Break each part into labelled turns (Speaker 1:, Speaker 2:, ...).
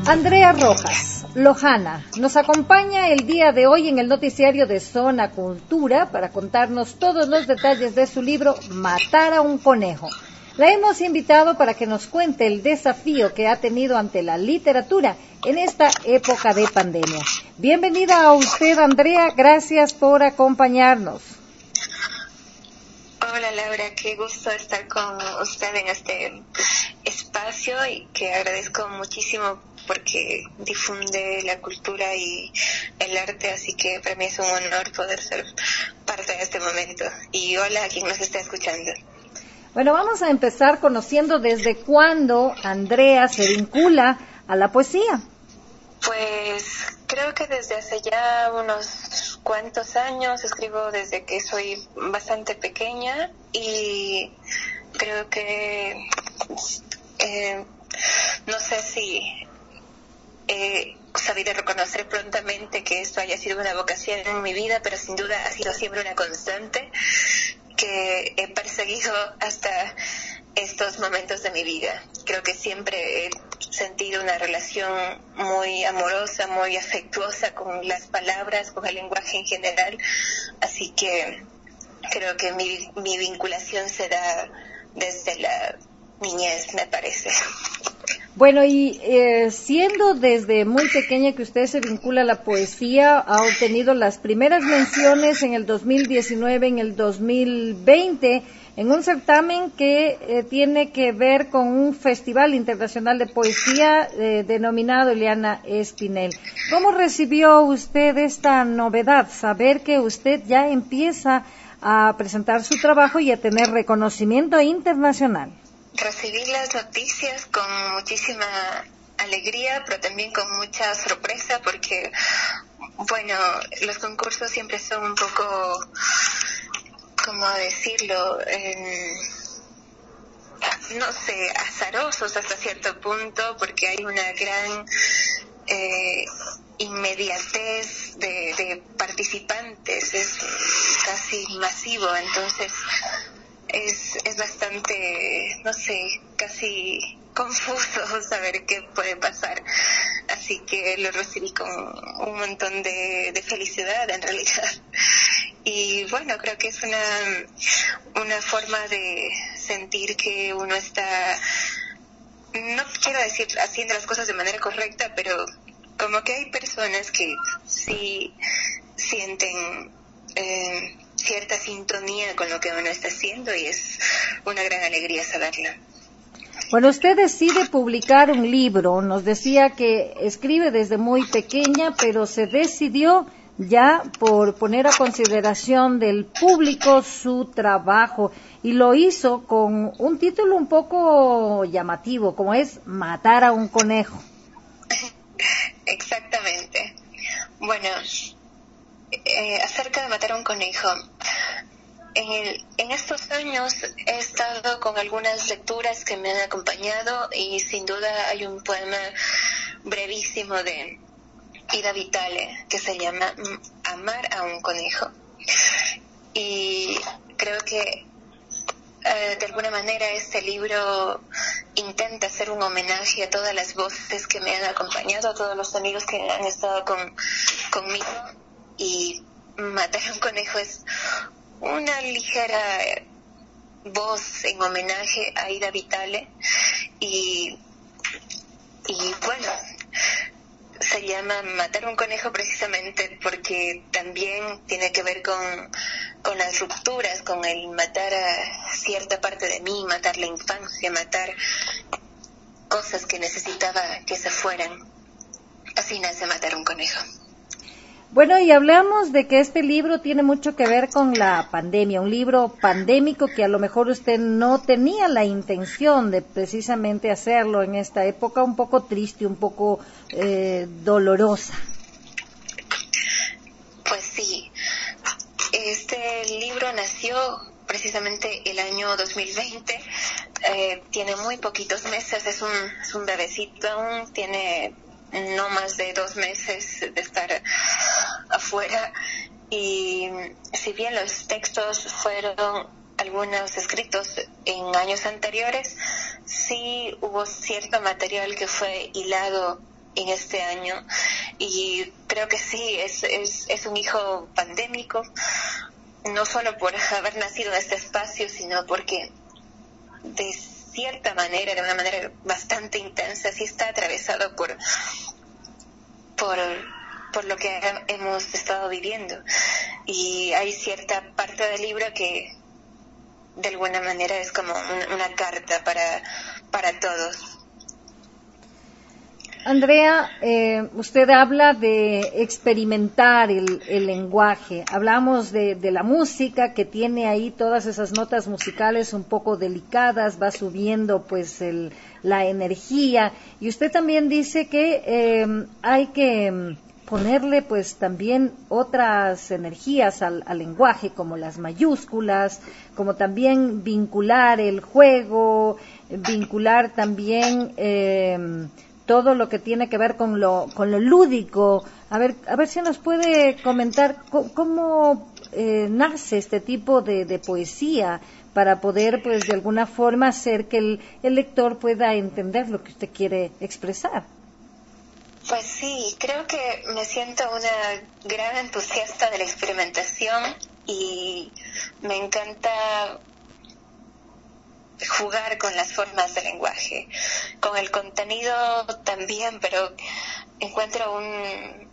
Speaker 1: Andrea Rojas, Lojana, nos acompaña el día de hoy en el noticiario de Zona Cultura para contarnos todos los detalles de su libro Matar a un conejo. La hemos invitado para que nos cuente el desafío que ha tenido ante la literatura en esta época de pandemia. Bienvenida a usted, Andrea, gracias por acompañarnos.
Speaker 2: Hola Laura, qué gusto estar con usted en este espacio y que agradezco muchísimo porque difunde la cultura y el arte, así que para mí es un honor poder ser parte de este momento. Y hola a quien nos está escuchando.
Speaker 1: Bueno, vamos a empezar conociendo desde cuándo Andrea se vincula a la poesía.
Speaker 2: Pues creo que desde hace ya unos cuantos años escribo desde que soy bastante pequeña y creo que no sé si he sabido reconocer prontamente que esto haya sido una vocación en mi vida, pero sin duda ha sido siempre una constante que he perseguido hasta estos momentos de mi vida. Creo que siempre he sentido una relación muy amorosa, muy afectuosa con las palabras, con el lenguaje en general, así que creo que mi vinculación se da desde la niñez, me parece.
Speaker 1: Bueno, y siendo desde muy pequeña que usted se vincula a la poesía, ha obtenido las primeras menciones en el 2019, en el 2020, en un certamen que tiene que ver con un festival internacional de poesía denominado Eliana Espinel. ¿Cómo recibió usted esta novedad, saber que usted ya empieza a presentar su trabajo y a tener reconocimiento internacional?
Speaker 2: Recibí las noticias con muchísima alegría, pero también con mucha sorpresa porque, bueno, los concursos siempre son un poco, ¿cómo decirlo? No sé, azarosos hasta cierto punto porque hay una gran inmediatez de participantes, es casi masivo, entonces es bastante, no sé, casi confuso saber qué puede pasar, así que lo recibí con un montón de felicidad en realidad. Y bueno, creo que es una forma de sentir que uno está, no quiero decir haciendo las cosas de manera correcta, pero como que hay personas que sí sienten cierta sintonía con lo que uno está haciendo y es una gran alegría saberlo.
Speaker 1: Bueno, usted decide publicar un libro, nos decía que escribe desde muy pequeña, pero se decidió ya por poner a consideración del público su trabajo y lo hizo con un título un poco llamativo, como es Matar a un conejo.
Speaker 2: Exactamente. Bueno, acerca de matar a un conejo, en estos años he estado con algunas lecturas que me han acompañado y sin duda hay un poema brevísimo de Ida Vitale que se llama Amar a un conejo, y creo que de alguna manera este libro intenta hacer un homenaje a todas las voces que me han acompañado, a todos los amigos que han estado conmigo, y Matar a un conejo es una ligera voz en homenaje a Ida Vitale y bueno, se llama Matar a un conejo precisamente porque también tiene que ver con las rupturas, con el matar a cierta parte de mí, matar la infancia, matar cosas que necesitaba que se fueran. Así nace Matar a un conejo.
Speaker 1: Bueno, y hablamos de que este libro tiene mucho que ver con la pandemia, un libro pandémico que a lo mejor usted no tenía la intención de precisamente hacerlo en esta época un poco triste, un poco dolorosa.
Speaker 2: Pues sí, este libro nació precisamente el año 2020, tiene muy poquitos meses, es un bebecito aún, tiene no más de 2 meses de estar afuera, y si bien los textos fueron algunos escritos en años anteriores, sí hubo cierto material que fue hilado en este año, y creo que sí, es un hijo pandémico, no solo por haber nacido en este espacio, sino porque de cierta manera, de una manera bastante intensa, sí está atravesado por lo que hemos estado viviendo. Y hay cierta parte del libro que de alguna manera es como una carta para todos.
Speaker 1: Andrea, usted habla de experimentar el lenguaje. Hablamos de la música, que tiene ahí todas esas notas musicales un poco delicadas, va subiendo pues la energía. Y usted también dice que hay que ponerle pues también otras energías al lenguaje, como las mayúsculas, como también vincular el juego, vincular también todo lo que tiene que ver con lo lúdico. A ver si nos puede comentar cómo nace este tipo de poesía, para poder pues de alguna forma hacer que el lector pueda entender lo que usted quiere expresar.
Speaker 2: Pues sí, creo que me siento una gran entusiasta de la experimentación y me encanta jugar con las formas del lenguaje, con el contenido también, pero encuentro un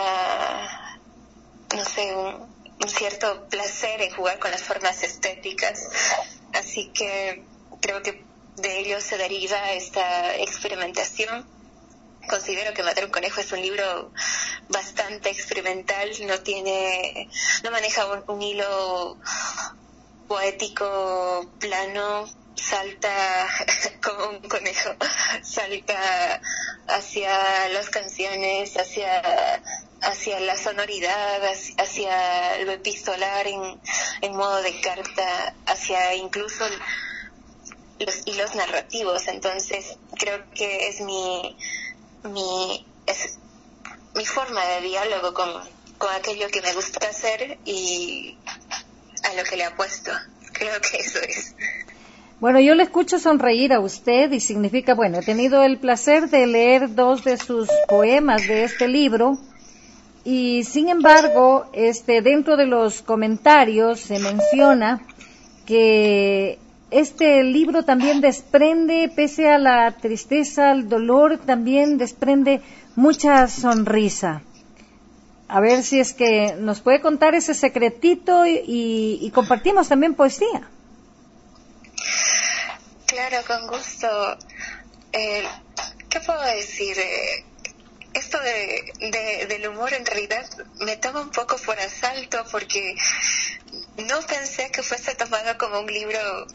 Speaker 2: cierto placer en jugar con las formas estéticas, así que creo que de ello se deriva esta experimentación. Considero que Matar un conejo es un libro bastante experimental, no maneja un hilo poético plano, salta como un conejo, salta hacia las canciones, hacia la sonoridad, hacia lo epistolar en modo de carta, hacia incluso los hilos narrativos. Entonces creo que es mi forma de diálogo con aquello que me gusta hacer y a lo que le apuesto. Creo que eso es.
Speaker 1: Bueno, yo le escucho sonreír a usted y significa, bueno, he tenido el placer de leer 2 de sus poemas de este libro y sin embargo, dentro de los comentarios se menciona que este libro también desprende, pese a la tristeza, al dolor, también desprende mucha sonrisa. A ver si es que nos puede contar ese secretito y compartimos también poesía.
Speaker 2: Claro, con gusto. ¿Qué puedo decir? Esto del humor en realidad me toma un poco por asalto, porque no pensé que fuese tomado como un libro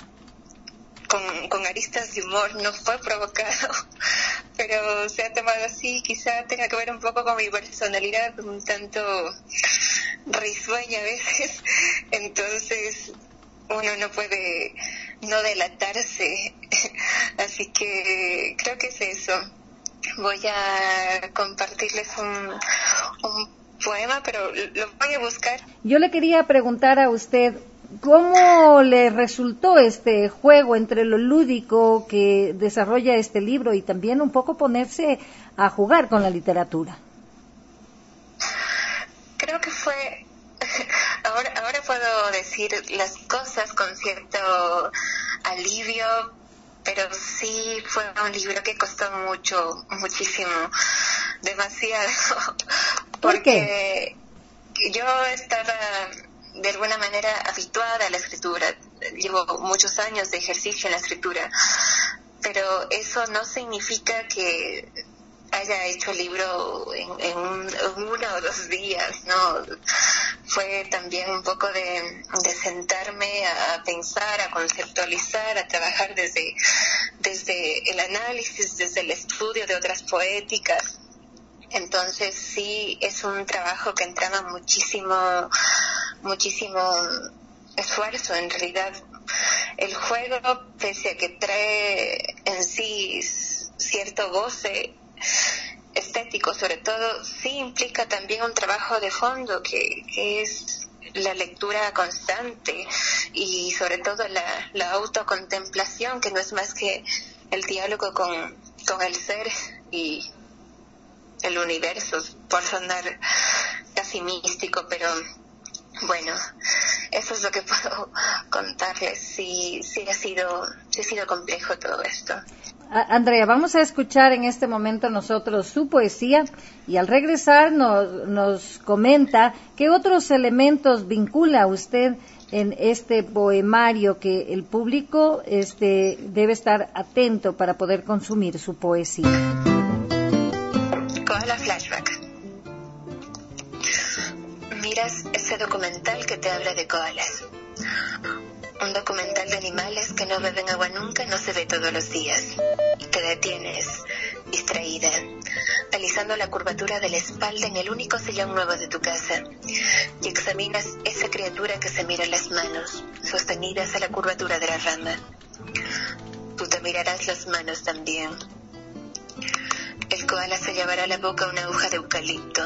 Speaker 2: con aristas de humor, no fue provocado, pero se ha tomado así. Quizá tenga que ver un poco con mi personalidad, un tanto risueña a veces, entonces uno no puede no delatarse, así que creo que es eso. Voy a compartirles un poema, pero lo voy a buscar.
Speaker 1: Yo le quería preguntar a usted, ¿cómo le resultó este juego entre lo lúdico que desarrolla este libro y también un poco ponerse a jugar con la literatura?
Speaker 2: Creo que fue... Ahora puedo decir las cosas con cierto alivio, pero sí fue un libro que costó muchísimo, demasiado.
Speaker 1: ¿Por qué?
Speaker 2: Porque yo estaba de alguna manera habituada a la escritura, llevo muchos años de ejercicio en la escritura, pero eso no significa que haya hecho el libro en 1 o 2 días, ¿no? Fue también un poco de sentarme a pensar, a conceptualizar, a trabajar desde el análisis, desde el estudio de otras poéticas. Entonces sí, es un trabajo que entraba muchísimo esfuerzo. En realidad, el juego, pese a que trae en sí cierto goce estético, sobre todo, sí implica también un trabajo de fondo que es la lectura constante y sobre todo la autocontemplación, que no es más que el diálogo con el ser y el universo, por sonar casi místico, pero bueno, eso es lo que puedo contarles. Sí ha sido complejo todo esto.
Speaker 1: Andrea, vamos a escuchar en este momento nosotros su poesía y al regresar nos comenta qué otros elementos vincula usted en este poemario que el público debe estar atento para poder consumir su poesía.
Speaker 2: Koala Flashback. Miras ese documental que te habla de koalas. Un documental de animales que no beben agua nunca, no se ve todos los días. Te detienes, distraída, alisando la curvatura de la espalda en el único sillón nuevo de tu casa, y examinas esa criatura que se mira en las manos, sostenidas a la curvatura de la rama. Tú te mirarás las manos también. El koala se llevará a la boca una aguja de eucalipto.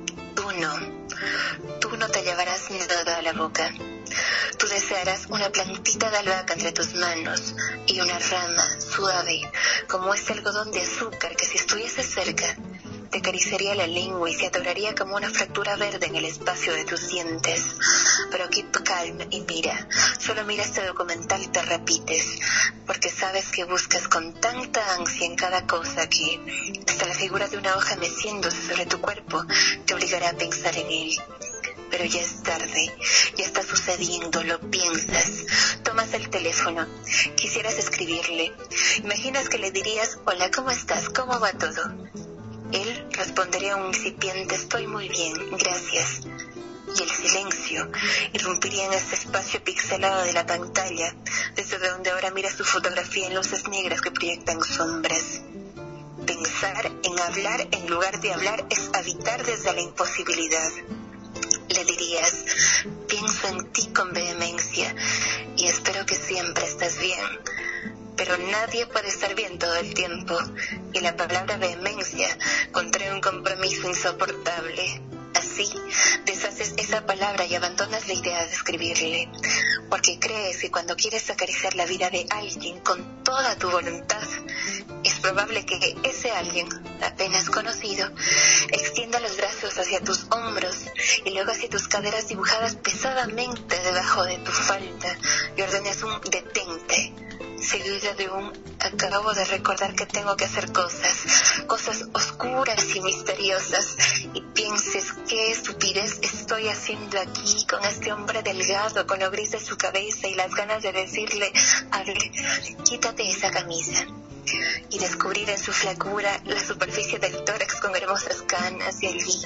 Speaker 2: Tú no te llevarás nada a la boca. Tú desearás una plantita de albahaca entre tus manos y una rama suave como ese algodón de azúcar que si estuviese cerca te acariciaría la lengua y se atoraría como una fractura verde en el espacio de tus dientes. Pero keep calm y mira, solo mira este documental y te repites, porque sabes que buscas con tanta ansia en cada cosa que hasta la figura de una hoja meciéndose sobre tu cuerpo te obligará a pensar en él. Pero ya es tarde, ya está sucediendo, lo piensas, tomas el teléfono, quisieras escribirle, imaginas que le dirías, hola, ¿cómo estás? ¿Cómo va todo? Él respondería un incipiente, estoy muy bien, gracias. Y el silencio irrumpiría en este espacio pixelado de la pantalla, desde donde ahora mira su fotografía en luces negras que proyectan sombras. Pensar en hablar en lugar de hablar es habitar desde la imposibilidad. Le dirías, pienso en ti con vehemencia y espero que siempre estés bien. Pero nadie puede estar bien todo el tiempo, y la palabra vehemencia contrae un compromiso insoportable. Así, deshaces esa palabra y abandonas la idea de escribirle, porque crees que cuando quieres acariciar la vida de alguien con toda tu voluntad, es probable que ese alguien, apenas conocido, extienda los brazos hacia tus hombros y luego hacia tus caderas dibujadas pesadamente debajo de tu falda y ordenes un detente, seguida de un acabo de recordar que tengo que hacer cosas oscuras y misteriosas, y pienses qué estupidez estoy haciendo aquí con este hombre delgado con lo gris de su cabeza y las ganas de decirle, a ver, quítate esa camisa, y descubrir en su flacura la superficie del tórax con hermosas canas y allí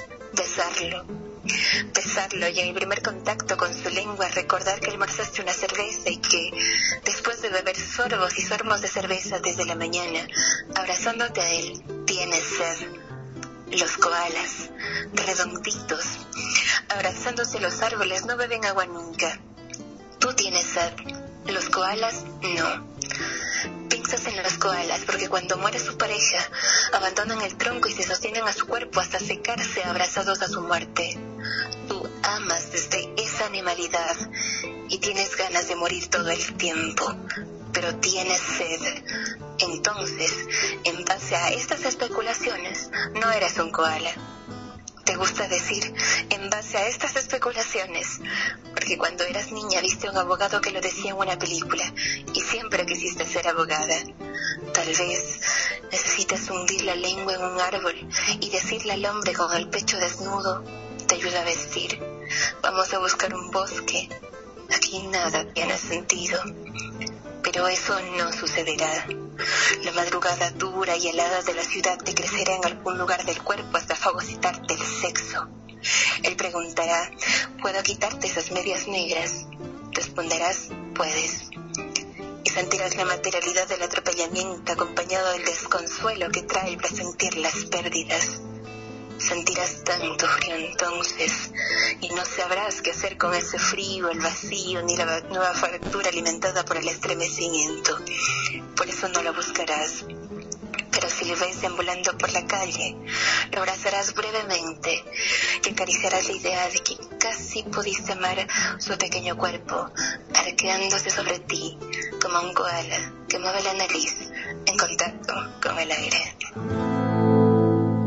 Speaker 2: besarlo y en el primer contacto con su lengua recordar que almorzaste una cerveza y que después de beber sorbos y sorbos de cerveza desde la mañana, abrazándote a él, tienes sed. Los koalas, redonditos, abrazándose los árboles, no beben agua nunca. Tú tienes sed, los koalas no. Piensas en los koalas porque cuando muere su pareja, abandonan el tronco y se sostienen a su cuerpo hasta secarse abrazados a su muerte. Tú amas desde esa animalidad y tienes ganas de morir todo el tiempo, pero tienes sed. Entonces, en base a estas especulaciones, no eres un koala. Te gusta decir, en base a estas especulaciones, porque cuando eras niña viste a un abogado que lo decía en una película y siempre quisiste ser abogada. Tal vez necesitas hundir la lengua en un árbol y decirle al hombre con el pecho desnudo, te ayuda a vestir. Vamos a buscar un bosque. Aquí nada tiene sentido. Pero eso no sucederá. La madrugada dura y helada de la ciudad te crecerá en algún lugar del cuerpo hasta fagocitarte el sexo. Él preguntará, ¿puedo quitarte esas medias negras? Responderás, puedes. Y sentirás la materialidad del atropellamiento acompañado del desconsuelo que trae el presentir las pérdidas. Sentirás tanto frío entonces y no sabrás qué hacer con ese frío, el vacío ni la nueva fractura alimentada por el estremecimiento. Por eso no lo buscarás. Pero si lo ves deambulando por la calle, lo abrazarás brevemente y acariciarás la idea de que casi pudiste amar su pequeño cuerpo, arqueándose sobre ti como un koala que mueve la nariz en contacto con el aire.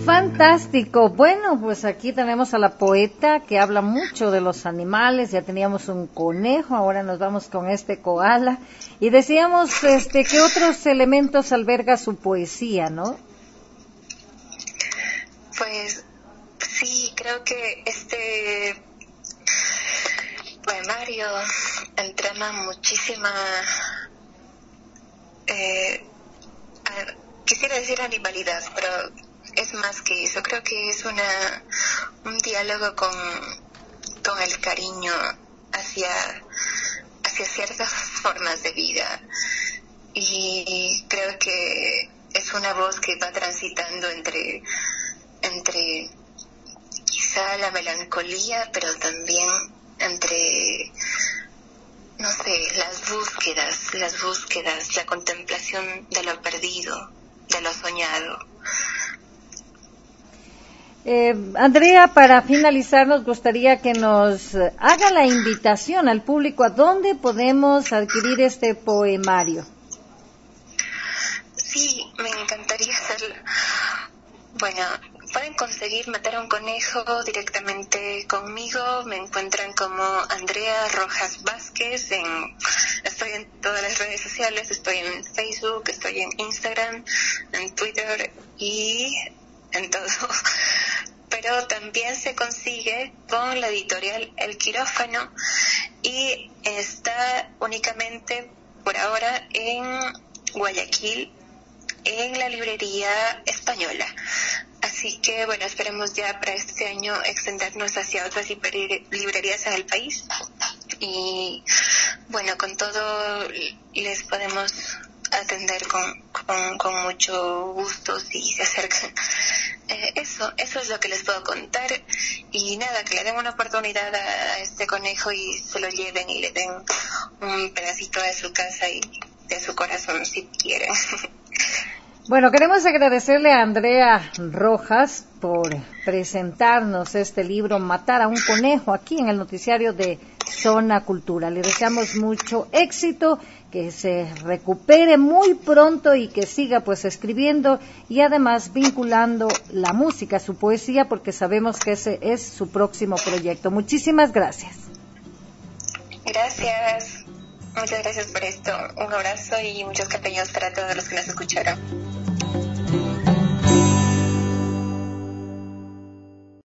Speaker 1: Fantástico. Bueno, pues aquí tenemos a la poeta que habla mucho de los animales. Ya teníamos un conejo, ahora nos vamos con este koala. Y decíamos, ¿qué otros elementos alberga su poesía, no?
Speaker 2: Pues sí, creo que este poemario entrama muchísima, quisiera decir animalidad, pero es más que eso. Creo que es un diálogo con el cariño hacia ciertas formas de vida, y creo que es una voz que va transitando entre quizá la melancolía, pero también entre, no sé, las búsquedas, la contemplación de lo perdido, de lo soñado.
Speaker 1: Andrea, para finalizar, nos gustaría que nos haga la invitación al público a dónde podemos adquirir este poemario.
Speaker 2: Sí, me encantaría hacerlo. Bueno, pueden conseguir Matar a un conejo directamente conmigo. Me encuentran como Andrea Rojas Vázquez. Estoy en todas las redes sociales. Estoy en Facebook, estoy en Instagram, en Twitter y en todo. Pero también se consigue con la editorial El Quirófano y está únicamente por ahora en Guayaquil, en la librería española. Así que bueno, esperemos ya para este año extendernos hacia otras librerías en el país, y bueno, con todo les podemos atender con mucho gusto si se acercan. Eso es lo que les puedo contar, y nada, que le den una oportunidad a este conejo y se lo lleven y le den un pedacito de su casa y de su corazón si quieren.
Speaker 1: Bueno, queremos agradecerle a Andrea Rojas por presentarnos este libro, Matar a un conejo, aquí en el noticiario de Zona Cultura. Le deseamos mucho éxito, que se recupere muy pronto y que siga pues escribiendo y además vinculando la música a su poesía, porque sabemos que ese es su próximo proyecto. Muchísimas gracias.
Speaker 2: Gracias. Muchas gracias por esto. Un abrazo y muchos cariños para todos los que nos escucharon.